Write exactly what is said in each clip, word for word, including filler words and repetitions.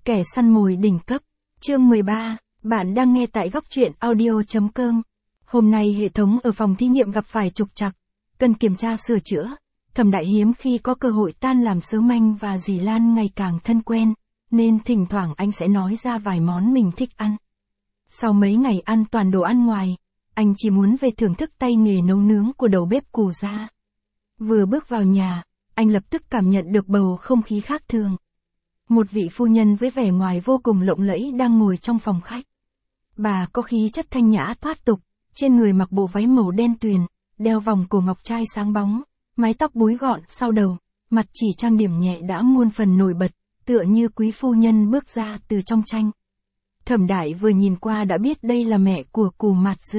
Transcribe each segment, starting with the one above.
Kẻ săn mồi đỉnh cấp. Chương mười ba, bạn đang nghe tại góc truyện audio chấm com. Hôm nay hệ thống ở phòng thí nghiệm gặp phải trục trặc, cần kiểm tra sửa chữa. Thẩm Đại hiếm khi có cơ hội tan làm sớm anh và dì Lan ngày càng thân quen, nên thỉnh thoảng anh sẽ nói ra vài món mình thích ăn. Sau mấy ngày ăn toàn đồ ăn ngoài, anh chỉ muốn về thưởng thức tay nghề nấu nướng của đầu bếp Cù Gia. Vừa bước vào nhà, anh lập tức cảm nhận được bầu không khí khác thường. Một vị phu nhân với vẻ ngoài vô cùng lộng lẫy đang ngồi trong phòng khách. Bà có khí chất thanh nhã thoát tục, trên người mặc bộ váy màu đen tuyền, đeo vòng cổ ngọc trai sáng bóng, mái tóc búi gọn sau đầu, mặt chỉ trang điểm nhẹ đã muôn phần nổi bật, tựa như quý phu nhân bước ra từ trong tranh. Thẩm Đại vừa nhìn qua đã biết đây là mẹ của Cù Mạt Dư.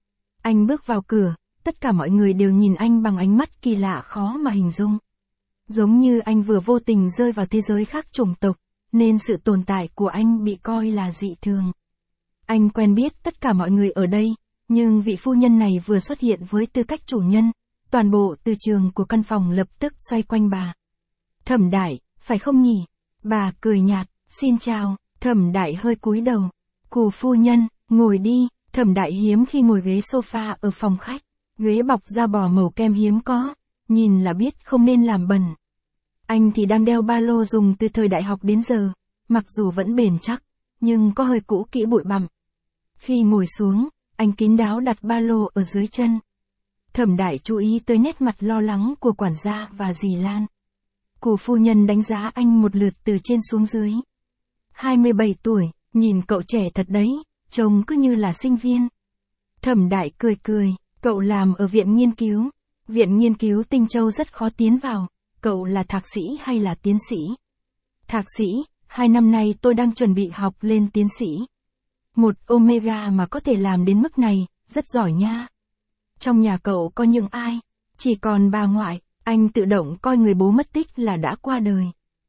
Anh bước vào cửa, tất cả mọi người đều nhìn anh bằng ánh mắt kỳ lạ khó mà hình dung. Giống như anh vừa vô tình rơi vào thế giới khác chủng tộc, nên sự tồn tại của anh bị coi là dị thường. Anh quen biết tất cả mọi người ở đây, nhưng vị phu nhân này vừa xuất hiện với tư cách chủ nhân, toàn bộ từ trường của căn phòng lập tức xoay quanh bà. Thẩm Đại, phải không nhỉ? Bà cười nhạt, xin chào. Thẩm Đại hơi cúi đầu. Cù phu nhân, ngồi đi. Thẩm Đại hiếm khi ngồi ghế sofa ở phòng khách, ghế bọc da bò màu kem hiếm có, nhìn là biết không nên làm bẩn. Anh thì đang đeo ba lô dùng từ thời đại học đến giờ, mặc dù vẫn bền chắc, nhưng có hơi cũ kỹ bụi bặm. Khi ngồi xuống, anh kín đáo đặt ba lô ở dưới chân. Thẩm Đại chú ý tới nét mặt lo lắng của quản gia và dì Lan. Cù phu nhân đánh giá anh một lượt từ trên xuống dưới. hai mươi bảy tuổi, nhìn cậu trẻ thật đấy, trông cứ như là sinh viên. Thẩm Đại cười cười, cậu làm ở viện nghiên cứu. Viện nghiên cứu Tinh Châu rất khó tiến vào, cậu là thạc sĩ hay là tiến sĩ? Thạc sĩ, hai năm nay tôi đang chuẩn bị học lên tiến sĩ. Một Omega mà có thể làm đến mức này, rất giỏi nha. Trong nhà cậu có những ai? Chỉ còn bà ngoại, anh tự động coi người bố mất tích là đã qua đời.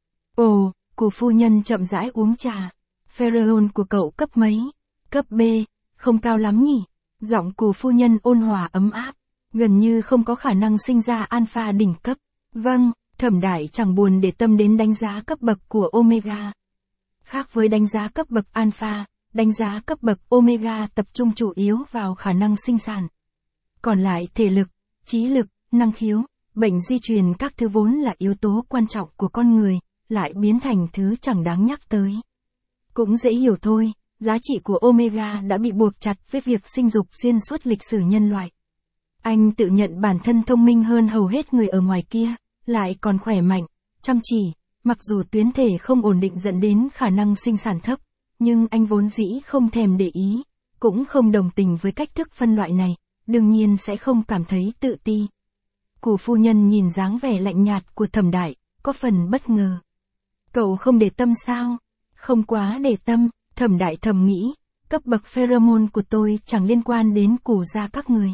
Ồ, Cù phu nhân chậm rãi uống trà. Pheromone của cậu cấp mấy? Cấp B, không cao lắm nhỉ? Giọng Cù phu nhân ôn hòa ấm áp, gần như không có khả năng sinh ra alpha đỉnh cấp. Vâng, Thẩm Đại chẳng buồn để tâm đến đánh giá cấp bậc của Omega. Khác với đánh giá cấp bậc alpha, đánh giá cấp bậc Omega tập trung chủ yếu vào khả năng sinh sản. Còn lại thể lực, trí lực, năng khiếu, bệnh di truyền các thứ vốn là yếu tố quan trọng của con người, lại biến thành thứ chẳng đáng nhắc tới. Cũng dễ hiểu thôi, giá trị của Omega đã bị buộc chặt với việc sinh dục xuyên suốt lịch sử nhân loại. Anh tự nhận bản thân thông minh hơn hầu hết người ở ngoài kia, lại còn khỏe mạnh, chăm chỉ, mặc dù tuyến thể không ổn định dẫn đến khả năng sinh sản thấp, nhưng anh vốn dĩ không thèm để ý, cũng không đồng tình với cách thức phân loại này, đương nhiên sẽ không cảm thấy tự ti. Cù phu nhân nhìn dáng vẻ lạnh nhạt của Thẩm Đại, có phần bất ngờ. Cậu không để tâm sao? Không quá để tâm, Thẩm Đại thầm nghĩ, cấp bậc pheromone của tôi chẳng liên quan đến Cù gia các người.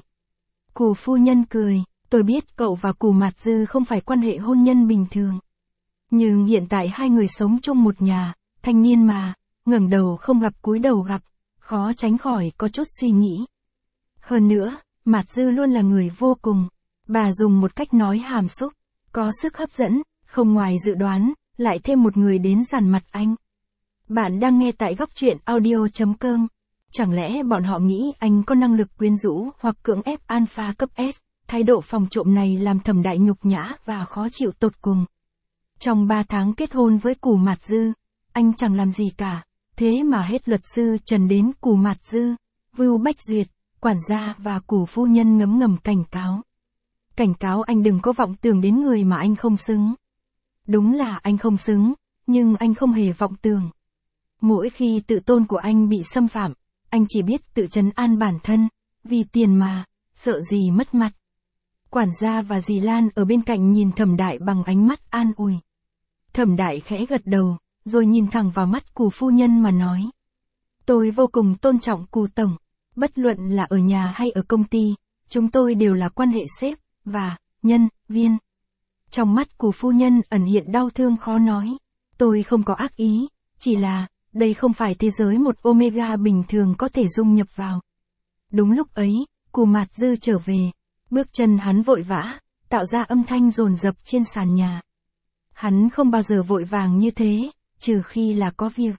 Cù phu nhân cười, tôi biết cậu và Cù Mạt Dư không phải quan hệ hôn nhân bình thường. Nhưng hiện tại hai người sống chung một nhà, thanh niên mà, ngẩng đầu không gặp cúi đầu gặp, khó tránh khỏi có chút suy nghĩ. Hơn nữa, Mạt Dư luôn là người vô cùng. Bà dùng một cách nói hàm xúc, có sức hấp dẫn, không ngoài dự đoán, lại thêm một người đến dằn mặt anh. Bạn đang nghe tại góc truyện audio chấm com. Chẳng lẽ bọn họ nghĩ anh có năng lực quyến rũ hoặc cưỡng ép alpha cấp S, thái độ phòng trộm này làm Thẩm Đại nhục nhã và khó chịu tột cùng. Trong ba tháng kết hôn với Cù Mạt Dư, anh chẳng làm gì cả, thế mà hết luật sư Trần đến Cù Mạt Dư, Vưu Bách Duyệt, quản gia và Cù phu nhân ngấm ngầm cảnh cáo. Cảnh cáo anh đừng có vọng tưởng đến người mà anh không xứng. Đúng là anh không xứng, nhưng anh không hề vọng tưởng. Mỗi khi tự tôn của anh bị xâm phạm, anh chỉ biết tự trấn an bản thân, vì tiền mà, sợ gì mất mặt. Quản gia và dì Lan ở bên cạnh nhìn Thẩm Đại bằng ánh mắt an ủi. Thẩm Đại khẽ gật đầu, rồi nhìn thẳng vào mắt Cù phu nhân mà nói. Tôi vô cùng tôn trọng Cù tổng, bất luận là ở nhà hay ở công ty, chúng tôi đều là quan hệ sếp và nhân viên. Trong mắt Cù phu nhân ẩn hiện đau thương khó nói. Tôi không có ác ý, chỉ là, đây không phải thế giới một Omega bình thường có thể dung nhập vào. Đúng lúc ấy, Cù Mạt Dư trở về, bước chân hắn vội vã, tạo ra âm thanh dồn dập trên sàn nhà. Hắn không bao giờ vội vàng như thế, trừ khi là có việc.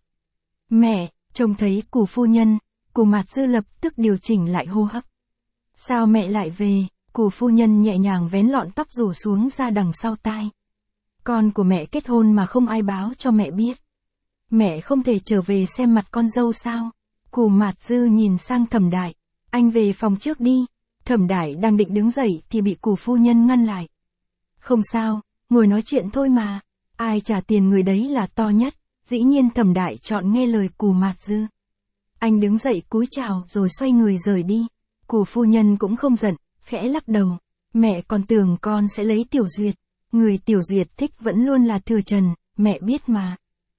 Mẹ, trông thấy Cù phu nhân, Cù Mạt Dư lập tức điều chỉnh lại hô hấp. Sao mẹ lại về? Cù phu nhân nhẹ nhàng vén lọn tóc rủ xuống ra đằng sau tai. Con của mẹ kết hôn mà không ai báo cho mẹ biết. Mẹ không thể trở về xem mặt con dâu sao? Cù Mạt Dư nhìn sang Thẩm Đại. Anh về phòng trước đi. Thẩm Đại đang định đứng dậy thì bị Cù phu nhân ngăn lại. Không sao, ngồi nói chuyện thôi mà. Ai trả tiền người đấy là to nhất. Dĩ nhiên Thẩm Đại chọn nghe lời Cù Mạt Dư. Anh đứng dậy cúi chào rồi xoay người rời đi. Cù phu nhân cũng không giận, khẽ lắc đầu. Mẹ còn tưởng con sẽ lấy Tiểu Duyệt. Người Tiểu Duyệt thích vẫn luôn là Thừa Trần, mẹ biết mà.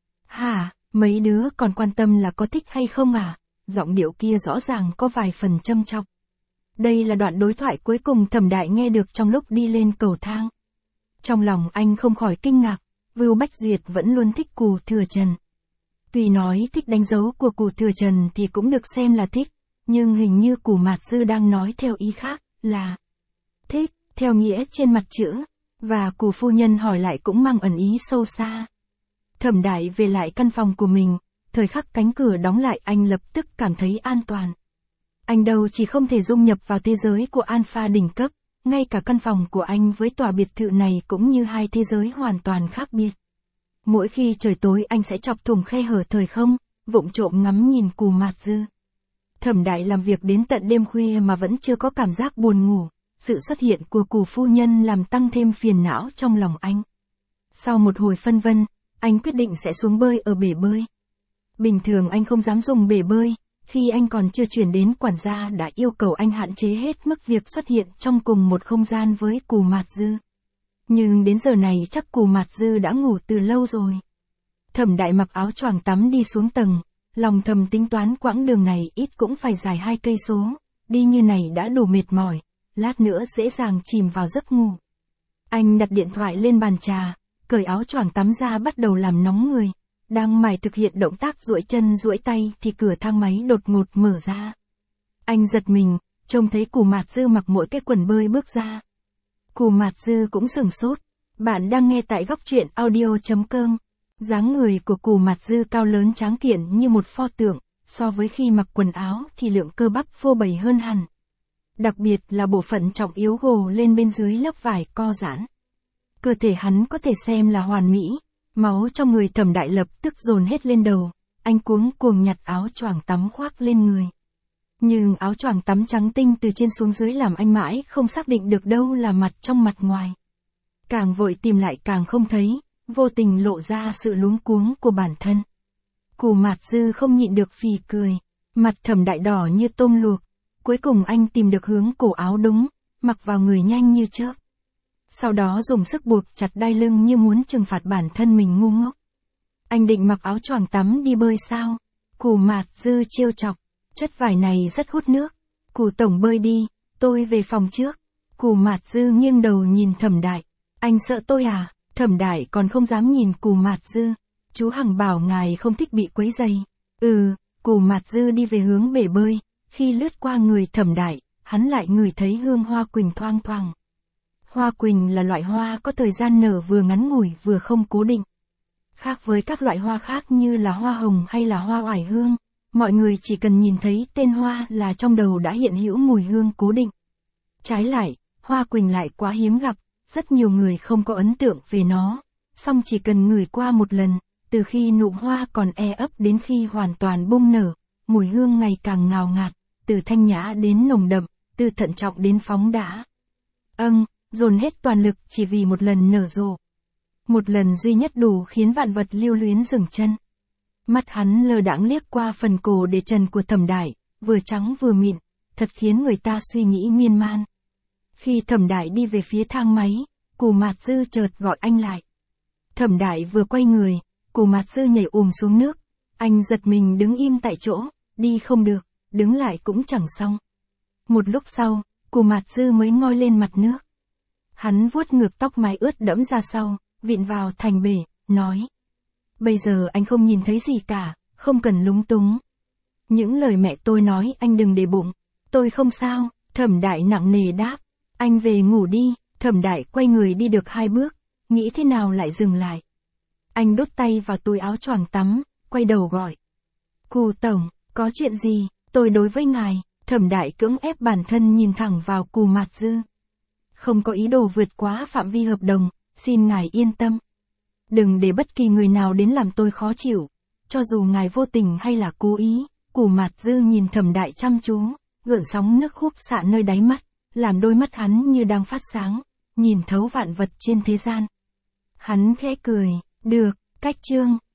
Hả, mấy đứa còn quan tâm là có thích hay không à? Giọng điệu kia rõ ràng có vài phần châm chọc. Đây là đoạn đối thoại cuối cùng Thẩm Đại nghe được trong lúc đi lên cầu thang. Trong lòng anh không khỏi kinh ngạc, Vưu Bách Duyệt vẫn luôn thích Cù Thừa Trần. Tuy nói thích đánh dấu của Cù Thừa Trần thì cũng được xem là thích, nhưng hình như Cù Mạt Dư đang nói theo ý khác, là thích, theo nghĩa trên mặt chữ, và Cù phu nhân hỏi lại cũng mang ẩn ý sâu xa. Thẩm Đại về lại căn phòng của mình, thời khắc cánh cửa đóng lại anh lập tức cảm thấy an toàn. Anh đâu chỉ không thể dung nhập vào thế giới của Alpha đỉnh cấp, ngay cả căn phòng của anh với tòa biệt thự này cũng như hai thế giới hoàn toàn khác biệt. Mỗi khi trời tối anh sẽ chọc thủng khe hở thời không, vụng trộm ngắm nhìn Cù Mạt Dư. Thẩm Đại làm việc đến tận đêm khuya mà vẫn chưa có cảm giác buồn ngủ, sự xuất hiện của Cù phu nhân làm tăng thêm phiền não trong lòng anh. Sau một hồi phân vân, anh quyết định sẽ xuống bơi ở bể bơi. Bình thường anh không dám dùng bể bơi, khi anh còn chưa chuyển đến quản gia đã yêu cầu anh hạn chế hết mức việc xuất hiện trong cùng một không gian với Cù Mạt Dư. Nhưng đến giờ này chắc Cù Mạt Dư đã ngủ từ lâu rồi. Thẩm Đại mặc áo choàng tắm đi xuống tầng, lòng thầm tính toán quãng đường này ít cũng phải dài hai cây số, đi như này đã đủ mệt mỏi, lát nữa dễ dàng chìm vào giấc ngủ. Anh đặt điện thoại lên bàn trà, cởi áo choàng tắm ra bắt đầu làm nóng người. Đang mải thực hiện động tác duỗi chân duỗi tay thì cửa thang máy đột ngột mở ra. Anh giật mình, trông thấy Cù Mạt Dư mặc mỗi cái quần bơi bước ra. Cù Mạt Dư cũng sửng sốt. Bạn đang nghe tại góc truyện audio chấm com. Dáng người của Cù Mạt Dư cao lớn tráng kiện như một pho tượng, so với khi mặc quần áo thì lượng cơ bắp phô bày hơn hẳn. Đặc biệt là bộ phận trọng yếu gồ lên bên dưới lớp vải co giãn. Cơ thể hắn có thể xem là hoàn mỹ. Máu trong người Thẩm Đại lập tức dồn hết lên đầu, anh cuống cuồng nhặt áo choàng tắm khoác lên người. Nhưng áo choàng tắm trắng tinh từ trên xuống dưới làm anh mãi không xác định được đâu là mặt trong mặt ngoài. Càng vội tìm lại càng không thấy, vô tình lộ ra sự luống cuống của bản thân. Cù Mạt Dư không nhịn được phì cười, mặt Thẩm Đại đỏ như tôm luộc, cuối cùng anh tìm được hướng cổ áo đúng, mặc vào người nhanh như chớp. Sau đó dùng sức buộc chặt đai lưng như muốn trừng phạt bản thân mình ngu ngốc. Anh định mặc áo choàng tắm đi bơi sao? Cù Mạt Dư trêu chọc, chất vải này rất hút nước. Cù tổng bơi đi, tôi về phòng trước. Cù Mạt Dư nghiêng đầu nhìn Thẩm Đại. Anh sợ tôi à? Thẩm Đại còn không dám nhìn Cù Mạt Dư. Chú Hằng bảo ngài không thích bị quấy rầy. Ừ, Cù Mạt Dư đi về hướng bể bơi. Khi lướt qua người Thẩm Đại, hắn lại ngửi thấy hương hoa quỳnh thoang thoảng. Hoa quỳnh là loại hoa có thời gian nở vừa ngắn ngủi vừa không cố định. Khác với các loại hoa khác như là hoa hồng hay là hoa oải hương, mọi người chỉ cần nhìn thấy tên hoa là trong đầu đã hiện hữu mùi hương cố định. Trái lại, hoa quỳnh lại quá hiếm gặp, rất nhiều người không có ấn tượng về nó, song chỉ cần ngửi qua một lần, từ khi nụ hoa còn e ấp đến khi hoàn toàn bung nở, mùi hương ngày càng ngào ngạt, từ thanh nhã đến nồng đậm, từ thận trọng đến phóng đãng. Âng, dồn hết toàn lực chỉ vì một lần nở rộ. Một lần duy nhất đủ khiến vạn vật lưu luyến dừng chân. Mắt hắn lơ đãng liếc qua phần cổ để trần của Thẩm Đại, vừa trắng vừa mịn, thật khiến người ta suy nghĩ miên man. Khi Thẩm Đại đi về phía thang máy, Cù Mạt Dư chợt gọi anh lại. Thẩm Đại vừa quay người, Cù Mạt Dư nhảy ùm xuống nước. Anh giật mình đứng im tại chỗ, đi không được, đứng lại cũng chẳng xong. Một lúc sau, Cù Mạt Dư mới ngoi lên mặt nước. Hắn vuốt ngược tóc mái ướt đẫm ra sau, vịn vào thành bể, nói. Bây giờ anh không nhìn thấy gì cả, không cần lúng túng. Những lời mẹ tôi nói anh đừng để bụng, tôi không sao. Thẩm Đại nặng nề đáp. Anh về ngủ đi. Thẩm Đại quay người đi được hai bước, nghĩ thế nào lại dừng lại. Anh đút tay vào túi áo choàng tắm, quay đầu gọi. Cù tổng, có chuyện gì? Tôi đối với ngài. Thẩm Đại cưỡng ép bản thân nhìn thẳng vào Cù Mạt Dư. Không có ý đồ vượt quá phạm vi hợp đồng, xin ngài yên tâm. Đừng để bất kỳ người nào đến làm tôi khó chịu. Cho dù ngài vô tình hay là cố ý. Cù Mạt Dư nhìn Thẩm Đại chăm chú, gợn sóng nước khúc xạ nơi đáy mắt, làm đôi mắt hắn như đang phát sáng, nhìn thấu vạn vật trên thế gian. Hắn khẽ cười, được, cách chương.